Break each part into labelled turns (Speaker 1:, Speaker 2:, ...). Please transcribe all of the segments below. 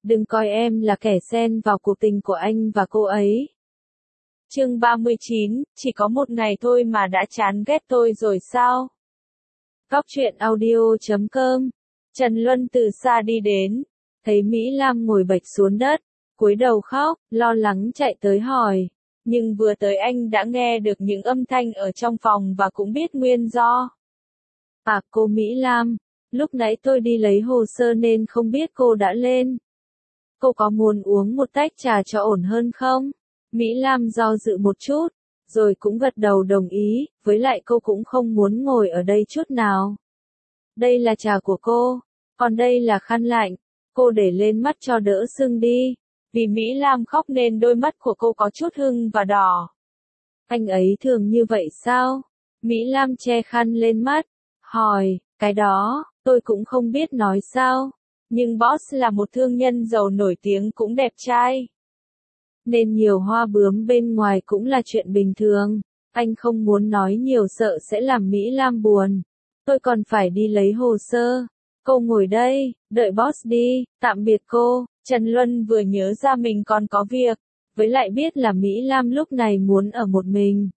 Speaker 1: đừng coi em là kẻ xen vào cuộc tình của anh và cô ấy.
Speaker 2: Chương 39, chỉ có một ngày thôi mà đã chán ghét tôi rồi sao?
Speaker 1: Góc truyện audio.com. Trần Luân từ xa đi đến, thấy Mỹ Lam ngồi bệt xuống đất, cúi đầu khóc, lo lắng chạy tới hỏi.
Speaker 2: Nhưng vừa tới anh đã nghe được những âm thanh ở trong phòng và cũng biết nguyên do.
Speaker 1: À, cô Mỹ Lam, lúc nãy tôi đi lấy hồ sơ nên không biết cô đã lên. Cô có muốn uống một tách trà cho ổn hơn không? Mỹ Lam do dự một chút, rồi cũng gật đầu đồng ý, với lại cô cũng không muốn ngồi ở đây chút nào. Đây là trà của cô, còn đây là khăn lạnh, cô để lên mắt cho đỡ sưng đi.
Speaker 2: Vì Mỹ Lam khóc nên đôi mắt của cô có chút hưng và đỏ.
Speaker 1: Anh ấy thường như vậy sao? Mỹ Lam che khăn lên mắt, hỏi, cái đó, tôi cũng không biết nói sao.
Speaker 2: Nhưng boss là một thương nhân giàu nổi tiếng cũng đẹp trai.
Speaker 1: Nên nhiều hoa bướm bên ngoài cũng là chuyện bình thường. Anh không muốn nói nhiều sợ sẽ làm Mỹ Lam buồn. Tôi còn phải đi lấy hồ sơ. Cô ngồi đây, đợi boss đi, tạm biệt cô.
Speaker 2: Trần Luân vừa nhớ ra mình còn có việc,
Speaker 1: với lại biết là Mỹ Lam lúc này muốn ở một mình.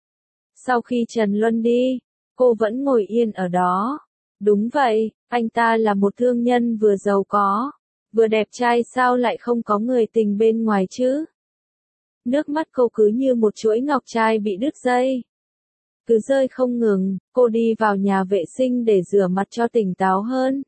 Speaker 1: Sau khi Trần Luân đi, cô vẫn ngồi yên ở đó. Đúng vậy, anh ta là một thương nhân vừa giàu có, vừa đẹp trai, sao lại không có người tình bên ngoài chứ? Nước mắt cô cứ như một chuỗi ngọc trai bị đứt dây. Cứ rơi không ngừng, cô đi vào nhà vệ sinh để rửa mặt cho tỉnh táo hơn.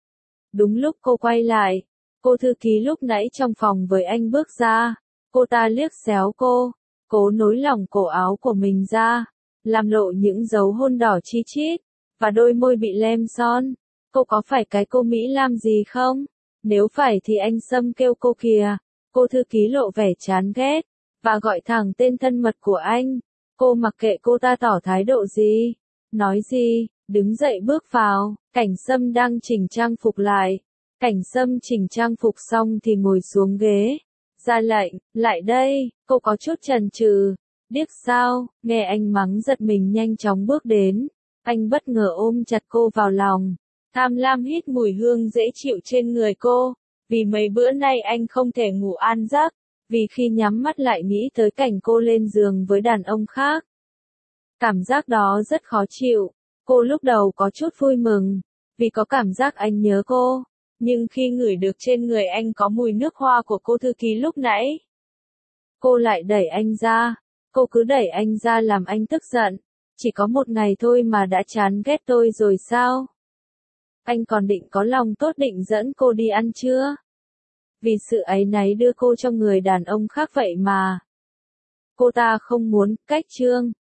Speaker 1: Đúng lúc cô quay lại, cô thư ký lúc nãy trong phòng với anh bước ra. Cô ta liếc xéo cô, cố nối lỏng cổ áo của mình ra, làm lộ những dấu hôn đỏ chi chít, và đôi môi bị lem son. Cô có phải cái cô Mỹ Lam gì không? Nếu phải thì anh Sâm kêu cô kìa. Cô thư ký lộ vẻ chán ghét, và gọi thẳng tên thân mật của anh. Cô mặc kệ cô ta tỏ thái độ gì, nói gì, đứng dậy bước vào. Cảnh Sâm đang chỉnh trang phục lại. Cảnh Sâm chỉnh trang phục xong thì ngồi xuống ghế. Ra lệnh, lại đây. Cô có chút chần chừ, điếc sao? Nghe anh mắng giật mình nhanh chóng bước đến. Anh bất ngờ ôm chặt cô vào lòng.
Speaker 2: Tham lam hít mùi hương dễ chịu trên người cô. Vì mấy bữa nay anh không thể ngủ an giấc.
Speaker 1: Vì khi nhắm mắt lại nghĩ tới cảnh cô lên giường với đàn ông khác. Cảm giác đó rất khó chịu. Cô lúc đầu có chút vui mừng, vì có cảm giác anh nhớ cô.
Speaker 2: Nhưng khi ngửi được trên người anh có mùi nước hoa của cô thư ký lúc nãy,
Speaker 1: cô lại đẩy anh ra. Cô cứ đẩy anh ra làm anh tức giận. Chỉ có một ngày thôi mà đã chán ghét tôi rồi sao? Anh còn định có lòng tốt định dẫn cô đi ăn chưa? Vì sự áy náy đưa cô trong người đàn ông khác vậy mà. Cô ta không muốn cách trương.